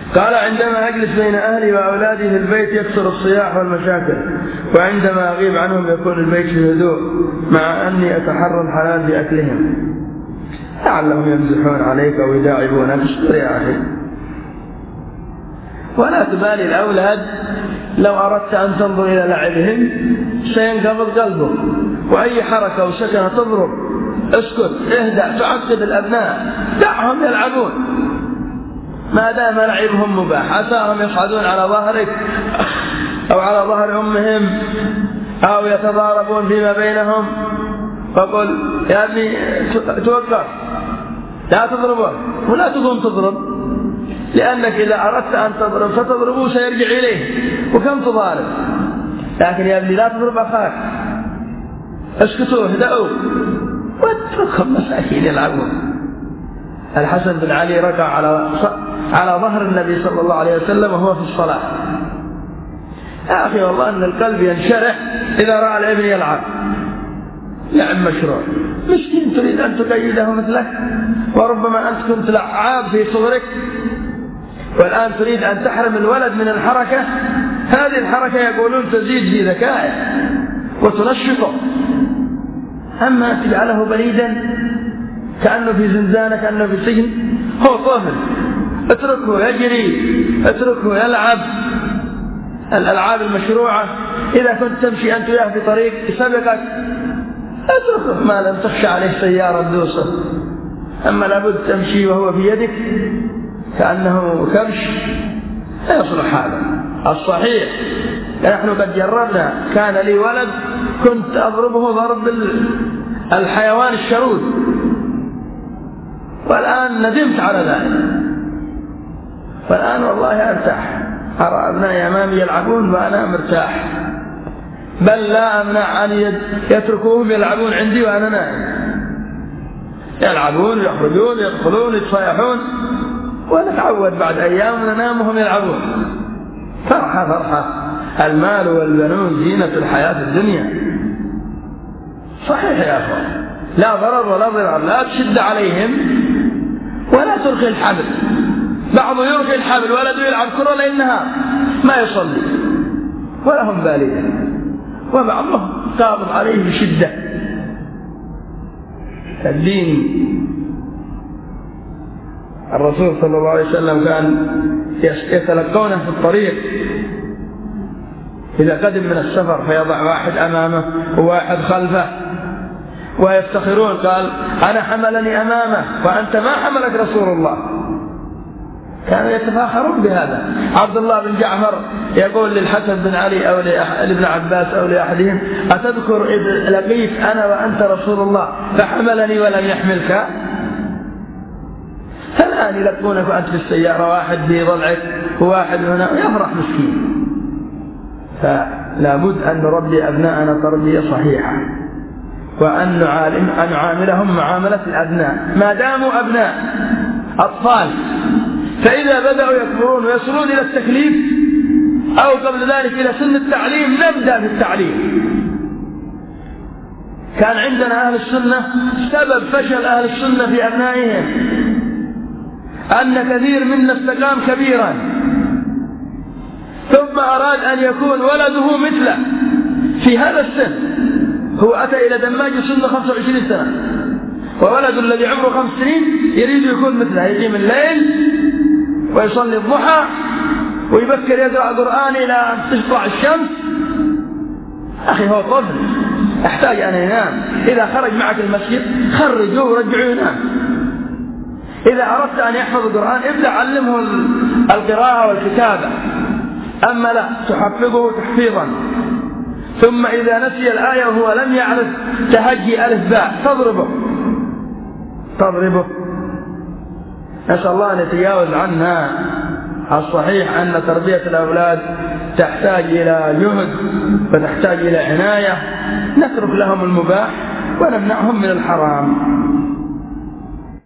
قال عندما أجلس بين أهلي وأولادي في البيت يكثر الصياح والمشاكل، وعندما أغيب عنهم يكون البيت في هدوء، مع أني أتحرى الحلال بأكلهم. لعلهم يمزحون عليك أو يداعبونك. اصبر يا أخي، ولا تبالي الأولاد. لو أردت أن تنظر إلى لعبهم سينقبض قلبك، وأي حركة وسكنة تضرب. اسكت، اهدأ، تعقد الأبناء، دعهم يلعبون ما دام لعبهم مباح. عساهم يصعدون على ظهرك أو على ظهر أمهم أو يتضاربون فيما بينهم، فقل يا ابني توقف، لا تضربه ولا تقوم تضرب، لأنك إذا أردت أن تضرب فتضربه سيرجع إليه، وكم تضارب. لكن يا ابني لا تضرب أخاك، اسكتوا، اهدأوا، واتركهم مساكين يلعبون. الحسن بن علي ركع على ظهر النبي صلى الله عليه وسلم وهو في الصلاة. يا أخي والله أن القلب ينشرح إذا رأى الابن يلعب لعب مشروع. مسكين تريد أن تقيده مثلك، وربما أنت كنت لعاب في صغرك، والآن تريد أن تحرم الولد من الحركة. هذه الحركة يقولون تزيد في ذكائه وتنشطه، أما تجعله بليدا كأنه في زنزانة، كأنه في سجن. هو طفل، اتركه يجري، اتركه يلعب الألعاب المشروعة. إذا كنت تمشي أنت وياه في طريق سبقك اتركه، ما لم تخشى عليه سيارة دوسة. أما لابد تمشي وهو في يدك كأنه كبش، لا يصلح هذا. الصحيح نحن قد جربنا، كان لي ولد كنت أضربه ضرب الحيوان الشرود، والآن ندمت على ذلك. والآن والله أرتاح، أرى أبنائي أمامي يلعبون وأنا مرتاح، بل لا أمنع أن يتركوهم يلعبون عندي وأنا نائم. يلعبون، يخرجون، يدخلون، يتصيحون، ونتعود بعد أيام ننام وهم يلعبون. فرحة فرحة. المال والبنون زينة الحياة الدنيا. صحيح يا أخوان، لا ضرر ولا ضرر. لا تشد عليهم ولا تلقي الحبل. بعض يلقي الحبل ولده يلعب كرة ليل نهار ما يصلي ولا هم بالين، وبعضهم قابض عليه بشدة. الدين الرسول صلى الله عليه وسلم كان يتلقونه في الطريق إذا قدم من السفر، فيضع واحد أمامه وواحد خلفه ويفتخرون، قال أنا حملني أمامه وأنت ما حملك رسول الله. كانوا يتفاخرون بهذا. عبد الله بن جعفر يقول للحسن بن علي أو لابن عباس أو لأحدهم: أتذكر إذ لقيت أنا وأنت رسول الله فحملني ولم يحملك؟ الآن يلقونك وأنت في السيارة، واحد في ضلعك وواحد هنا، يفرح مسكين. فلا بد أن نربي أبناءنا تربية صحيحة، وأن نعاملهم معاملة الأبناء ما داموا أبناء أطفال. فإذا بدأوا يكبرون ويصلون إلى التكليف أو قبل ذلك إلى سن التعليم نبدأ في التعليم. كان عندنا أهل السنة سبب فشل أهل السنة في أبنائهم أن كثير منا استقام كبيرا ثم أراد أن يكون ولده مثله في هذا السن. هو أتى إلى دماج سن 25 سنة، وولد الذي عمره 5 سنين يريد يكون مثله، يقيم الليل ويصلي الضحى ويبكر يقرأ قرآن إلى أن تطلع الشمس. أخي هو طفل يحتاج أن ينام. إذا خرج معك المسجد خرجوه ورجعوه ينام. إذا أردت أن يحفظ القرآن ابدأ علمه القراءة والكتابة، أما لا تحفظه تحفيظا. ثم إذا نسي الآية وهو لم يعرف تهجي ألف باء تضربه. نسأل الله أن يتجاوز عنها. الصحيح أن تربية الأولاد تحتاج إلى جهد وتحتاج إلى عناية. نترك لهم المباح ونمنعهم من الحرام.